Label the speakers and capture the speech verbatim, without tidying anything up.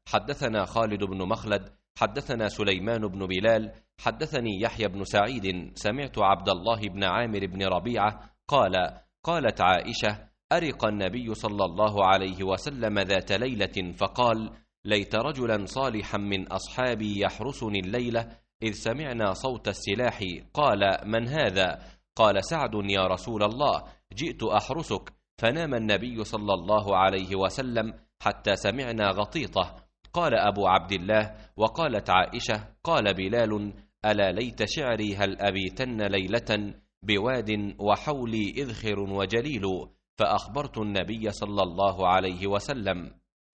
Speaker 1: حدثنا خالد بن مخلد حدثنا سليمان بن بلال حدثني يحيى بن سعيد سمعت عبد الله بن عامر بن ربيعة قال قالت عائشة أرق النبي صلى الله عليه وسلم ذات ليلة فقال ليت رجلا صالحا من أصحابي يحرسني الليلة إذ سمعنا صوت السلاح. قال من هذا؟ قال سعد يا رسول الله جئت أحرسك. فنام النبي صلى الله عليه وسلم حتى سمعنا غطيطة. قال أبو عبد الله وقالت عائشة قال بلال ألا ليت شعري هل أبيتن ليلة بواد وحولي إذخر وجليل. فأخبرت النبي صلى الله عليه وسلم